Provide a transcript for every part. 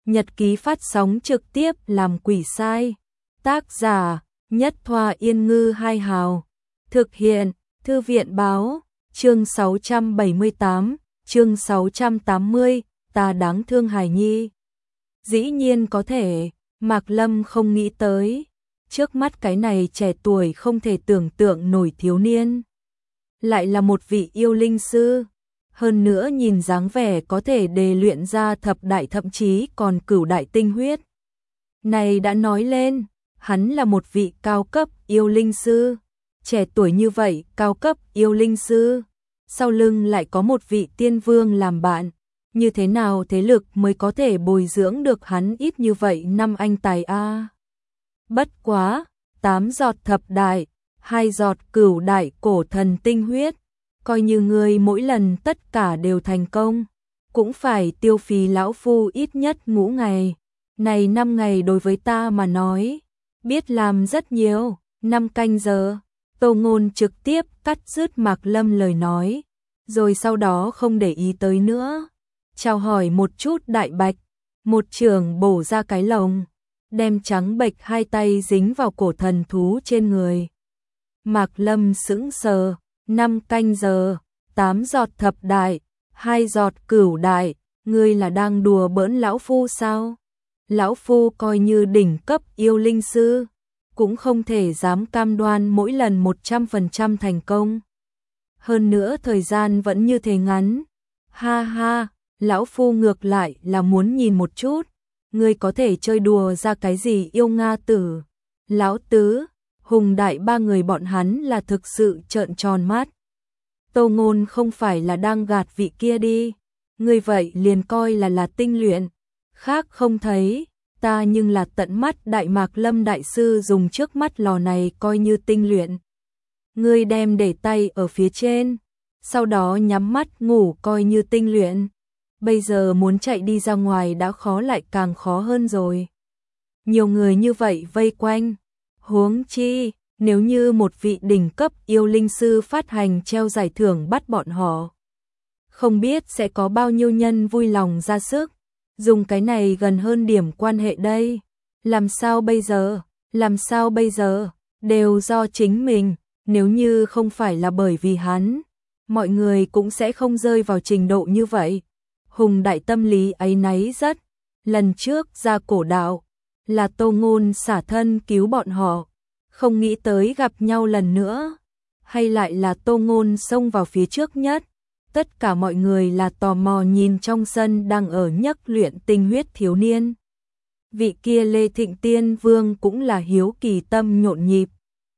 nhật ký phát sóng trực tiếp làm quỷ sai. Tác giả Nhất Thoa Yên Ngư Hai Hào. Thực hiện Thư viện Báo. Chương 678, chương 680, ta đáng thương hài nhi. Dĩ nhiên có thể, Mạc Lâm không nghĩ tới. Trước mắt cái này trẻ tuổi không thể tưởng tượng nổi thiếu niên. Lại là một vị yêu linh sư. Hơn nữa nhìn dáng vẻ có thể đề luyện ra thập đại thậm chí còn cửu đại tinh huyết. Này đã nói lên, hắn là một vị cao cấp yêu linh sư. Trẻ tuổi như vậy, cao cấp yêu linh sư. Sau lưng lại có một vị tiên vương làm bạn. Như thế nào thế lực mới có thể bồi dưỡng được hắn ít như vậy năm anh tài a? Bất quá, 8 giọt thập đại, 2 giọt cửu đại cổ thần tinh huyết. Coi như ngươi mỗi lần tất cả đều thành công, cũng phải tiêu phí lão phu ít nhất ngũ ngày. Này 5 ngày đối với ta mà nói, biết làm rất nhiều, 5 canh giờ. Tô Ngôn trực tiếp cắt dứt Mạc Lâm lời nói, rồi sau đó không để ý tới nữa. Chào hỏi một chút Đại Bạch, một trường bổ ra cái lồng, đem trắng bệch hai tay dính vào cổ thần thú trên người. Mạc Lâm sững sờ, 5 canh giờ, 8 giọt thập đại, 2 giọt cửu đại, ngươi là đang đùa bỡn lão phu sao? Lão phu coi như đỉnh cấp yêu linh sư, cũng không thể dám cam đoan mỗi lần 100% thành công. Hơn nữa thời gian vẫn như thế ngắn. Ha ha, lão phu ngược lại là muốn nhìn một chút, ngươi có thể chơi đùa ra cái gì yêu Nga tử. Lão tứ, Hùng Đại ba người bọn hắn là thực sự trợn tròn mắt. Tô Ngôn không phải là đang gạt vị kia đi, ngươi vậy liền coi là tinh luyện, khác không thấy, ta nhưng là tận mắt Đại Mạc Lâm đại sư dùng trước mắt lò này coi như tinh luyện. Ngươi đem để tay ở phía trên, sau đó nhắm mắt ngủ coi như tinh luyện. Bây giờ muốn chạy đi ra ngoài đã khó lại càng khó hơn rồi. Nhiều người như vậy vây quanh, huống chi, nếu như một vị đỉnh cấp yêu linh sư phát hành treo giải thưởng bắt bọn họ, không biết sẽ có bao nhiêu nhân vui lòng ra sức, dùng cái này gần hơn điểm quan hệ đây. Làm sao bây giờ, làm sao bây giờ, đều do chính mình, nếu như không phải là bởi vì hắn, mọi người cũng sẽ không rơi vào trình độ như vậy. Hùng Đại tâm lý áy náy rất, lần trước ra cổ đạo, là Tô Ngôn xả thân cứu bọn họ, không nghĩ tới gặp nhau lần nữa, hay lại là Tô Ngôn xông vào phía trước nhất. Tất cả mọi người là tò mò nhìn trong sân đang ở nhắc luyện tinh huyết thiếu niên. Vị kia Lê Thịnh Tiên Vương cũng là hiếu kỳ tâm nhộn nhịp.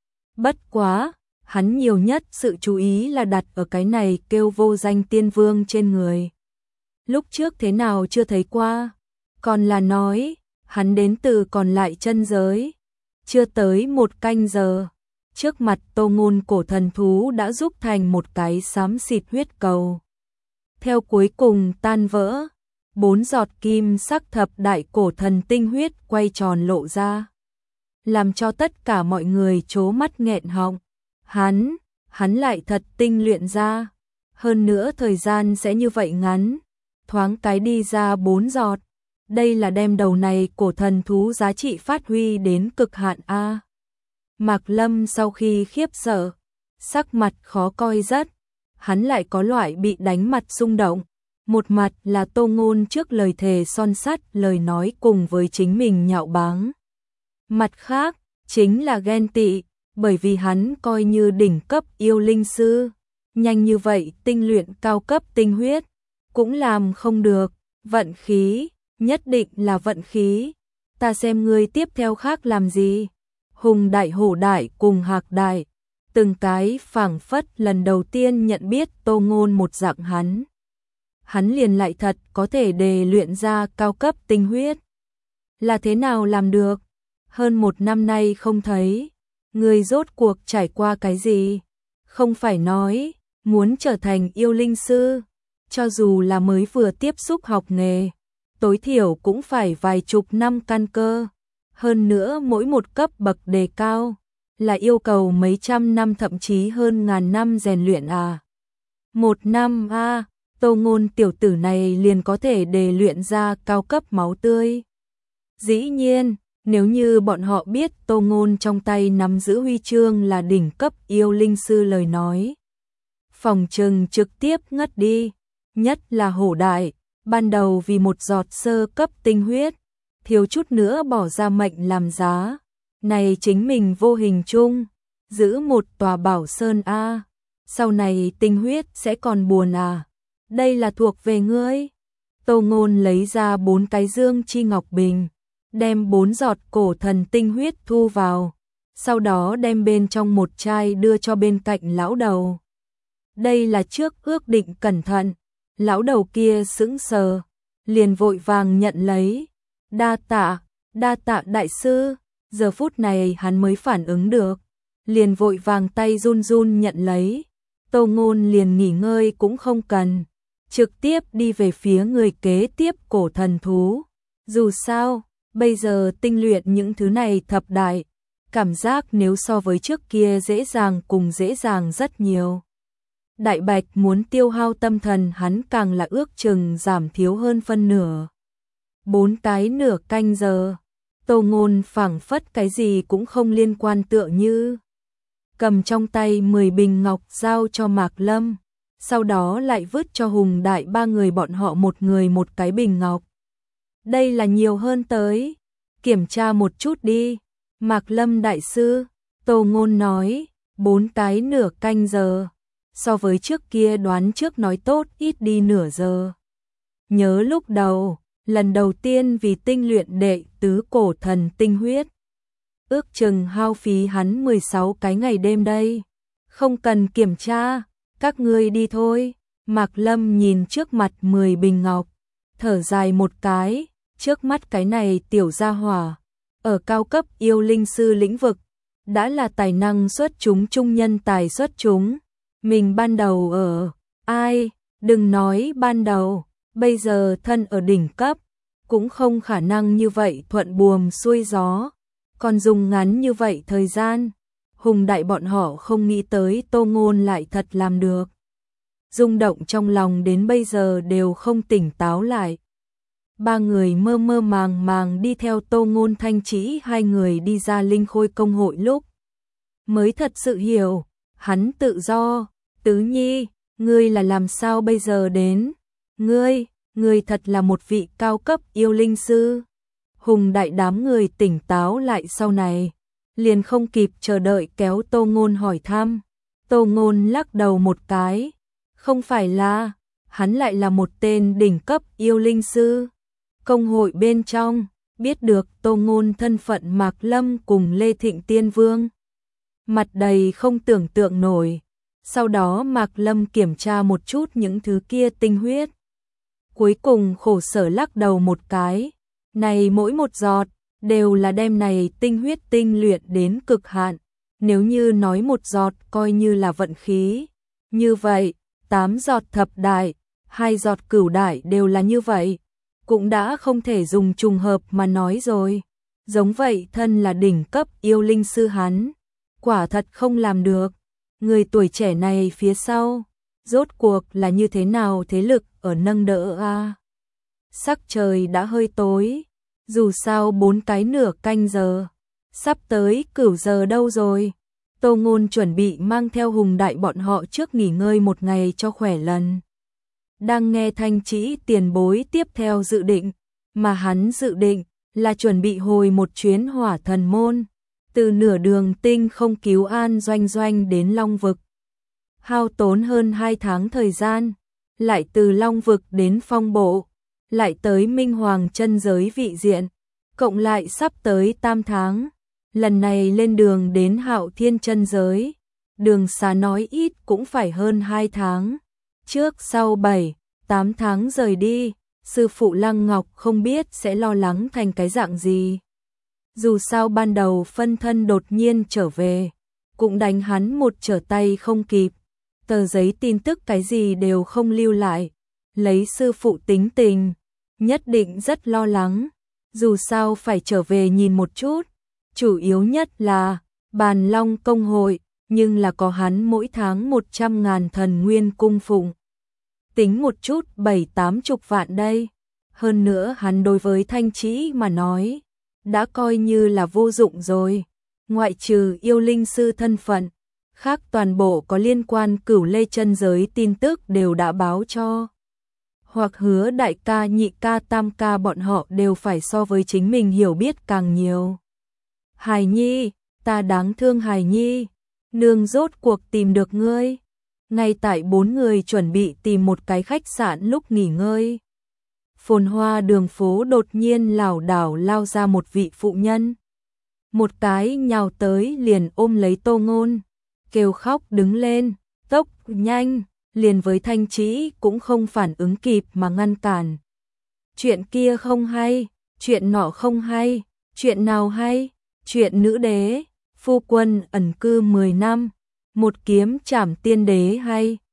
Bất quá, hắn nhiều nhất sự chú ý là đặt ở cái này kêu vô danh tiên vương trên người. Lúc trước thế nào chưa thấy qua, còn là nói, hắn đến từ còn lại chân giới. Chưa tới 1 canh giờ, trước mặt Tô Ngôn cổ thần thú đã giúp thành một cái xám xịt huyết cầu. Theo cuối cùng tan vỡ, 4 giọt kim sắc thập đại cổ thần tinh huyết quay tròn lộ ra, làm cho tất cả mọi người trố mắt nghẹn họng. Hắn lại thật tinh luyện ra, hơn nữa thời gian sẽ như vậy ngắn, thoáng cái đi ra 4 giọt. Đây là đem đầu này cổ thần thú giá trị phát huy đến cực hạn a. Mạc Lâm sau khi khiếp sợ, sắc mặt khó coi rất, hắn lại có loại bị đánh mặt rung động. Một mặt là Tô Ngôn trước lời thề son sắt lời nói cùng với chính mình nhạo báng. Mặt khác, chính là ghen tị, bởi vì hắn coi như đỉnh cấp yêu linh sư, nhanh như vậy tinh luyện cao cấp tinh huyết, cũng làm không được, vận khí, nhất định là vận khí. Ta xem ngươi tiếp theo khác làm gì. Hùng Đại Hổ Đại cùng Hạc Đại, từng cái phảng phất lần đầu tiên nhận biết Tô Ngôn một dạng hắn liền lại thật có thể đề luyện ra cao cấp tinh huyết. Là thế nào làm được? Hơn 1 năm nay không thấy, người rốt cuộc trải qua cái gì? Không phải nói, muốn trở thành yêu linh sư, cho dù là mới vừa tiếp xúc học nghề, tối thiểu cũng phải vài chục năm căn cơ. Hơn nữa mỗi một cấp bậc đề cao, là yêu cầu mấy trăm năm thậm chí hơn ngàn năm rèn luyện à. 1 năm a, Tô Ngôn tiểu tử này liền có thể đề luyện ra cao cấp máu tươi. Dĩ nhiên, nếu như bọn họ biết Tô Ngôn trong tay nắm giữ huy chương là đỉnh cấp yêu linh sư lời nói, phòng trừng trực tiếp ngất đi. Nhất là Hổ Đại, ban đầu vì một giọt sơ cấp tinh huyết, thiếu chút nữa bỏ ra mệnh làm giá. Này chính mình vô hình chung giữ một tòa bảo sơn a, sau này tinh huyết sẽ còn buồn à? Đây là thuộc về ngươi. Tô Ngôn lấy ra 4 cái dương chi ngọc bình, đem 4 giọt cổ thần tinh huyết thu vào, sau đó đem bên trong một chai đưa cho bên cạnh lão đầu. Đây là trước ước định cẩn thận. Lão đầu kia sững sờ, liền vội vàng nhận lấy. Đa tạ đại sư. Giờ phút này hắn mới phản ứng được, liền vội vàng tay run run nhận lấy. Tô Ngôn liền nghỉ ngơi cũng không cần, trực tiếp đi về phía người kế tiếp cổ thần thú. Dù sao, bây giờ tinh luyện những thứ này thập đại, cảm giác nếu so với trước kia dễ dàng rất nhiều. Đại Bạch muốn tiêu hao tâm thần hắn càng là ước chừng giảm thiếu hơn phân nửa. 4 cái nửa canh giờ, Tô Ngôn phảng phất cái gì cũng không liên quan tựa như. Cầm trong tay 10 bình ngọc giao cho Mạc Lâm, sau đó lại vứt cho Hùng Đại 3 người bọn họ một người một cái bình ngọc. Đây là nhiều hơn tới, kiểm tra một chút đi. Mạc Lâm đại sư, Tô Ngôn nói, 4 cái nửa canh giờ. So với trước kia đoán trước nói tốt ít đi nửa giờ. Nhớ lúc đầu, lần đầu tiên vì tinh luyện đệ tứ cổ thần tinh huyết, ước chừng hao phí hắn 16 cái ngày đêm đây. Không cần kiểm tra, các ngươi đi thôi. Mạc Lâm nhìn trước mặt 10 bình ngọc, thở dài một cái, trước mắt cái này tiểu gia hỏa, ở cao cấp yêu linh sư lĩnh vực, đã là tài năng xuất chúng trung nhân tài xuất chúng. Mình ban đầu đừng nói ban đầu, bây giờ thân ở đỉnh cấp, cũng không khả năng như vậy thuận buồm xuôi gió, còn dùng ngắn như vậy thời gian. Hùng Đại bọn họ không nghĩ tới Tô Ngôn lại thật làm được. Rung động trong lòng đến bây giờ đều không tỉnh táo lại. 3 người mơ mơ màng màng đi theo Tô Ngôn Thanh Chỉ 2 người đi ra Linh Khôi công hội lúc mới thật sự hiểu, hắn tự do. Tứ Nhi, ngươi là làm sao bây giờ đến? Ngươi thật là một vị cao cấp yêu linh sư. Hùng Đại đám người tỉnh táo lại sau này, liền không kịp chờ đợi kéo Tô Ngôn hỏi thăm. Tô Ngôn lắc đầu một cái, không phải là, hắn lại là một tên đỉnh cấp yêu linh sư. Công hội bên trong, biết được Tô Ngôn thân phận Mạc Lâm cùng Lê Thịnh Tiên Vương, mặt đầy không tưởng tượng nổi. Sau đó Mạc Lâm kiểm tra một chút những thứ kia tinh huyết, cuối cùng khổ sở lắc đầu một cái. Này mỗi một giọt đều là đem này tinh huyết tinh luyện đến cực hạn. Nếu như nói một giọt coi như là vận khí, như vậy 8 giọt thập đại, 2 giọt cửu đại đều là như vậy, cũng đã không thể dùng trùng hợp mà nói rồi. Giống vậy thân là đỉnh cấp yêu linh sư hắn, quả thật không làm được. Người tuổi trẻ này phía sau, rốt cuộc là như thế nào thế lực ở nâng đỡ a? Sắc trời đã hơi tối, dù sao 4 cái nửa canh giờ, sắp tới cửu giờ đâu rồi. Tô Ngôn chuẩn bị mang theo Hùng Đại bọn họ trước nghỉ ngơi một ngày cho khỏe lần. Đang nghe Thanh Chỉ tiền bối tiếp theo dự định, mà hắn dự định là chuẩn bị hồi một chuyến Hỏa Thần Môn, từ nửa đường tinh không cứu an doanh doanh đến Long Vực. Hao tốn hơn 2 tháng thời gian, lại từ Long Vực đến Phong Bộ, lại tới Minh Hoàng chân giới vị diện, cộng lại sắp tới 8 tháng. Lần này lên đường đến Hạo Thiên chân giới, đường xa nói ít cũng phải hơn 2 tháng. Trước sau 7-8 tháng rời đi, sư phụ Lăng Ngọc không biết sẽ lo lắng thành cái dạng gì. Dù sao ban đầu phân thân đột nhiên trở về, cũng đánh hắn một trở tay không kịp. Tờ giấy tin tức cái gì đều không lưu lại. Lấy sư phụ tính tình, nhất định rất lo lắng. Dù sao phải trở về nhìn một chút. Chủ yếu nhất là Bàn Long công hội, nhưng là có hắn mỗi tháng 100.000 thần nguyên cung phụng. tính một chút 7-80 vạn đây. Hơn nữa hắn đối với Thanh Trĩ mà nói, đã coi như là vô dụng rồi. Ngoại trừ yêu linh sư thân phận, khác toàn bộ có liên quan Cửu Lê chân giới tin tức đều đã báo cho. Hoặc Hứa đại ca, nhị ca, tam ca bọn họ đều phải so với chính mình hiểu biết càng nhiều. Hài Nhi, ta đáng thương Hài Nhi, nương rốt cuộc tìm được ngươi. Ngay tại 4 người chuẩn bị tìm một cái khách sạn lúc nghỉ ngơi, phồn hoa đường phố đột nhiên lảo đảo lao ra một vị phụ nhân. Một cái nhào tới liền ôm lấy Tô Ngôn, kêu khóc đứng lên, tốc nhanh, liền với Thanh Trĩ cũng không phản ứng kịp mà ngăn cản. Chuyện kia không hay, chuyện nọ không hay, chuyện nào hay, chuyện nữ đế, phu quân ẩn cư 10 năm, một kiếm trảm tiên đế hay.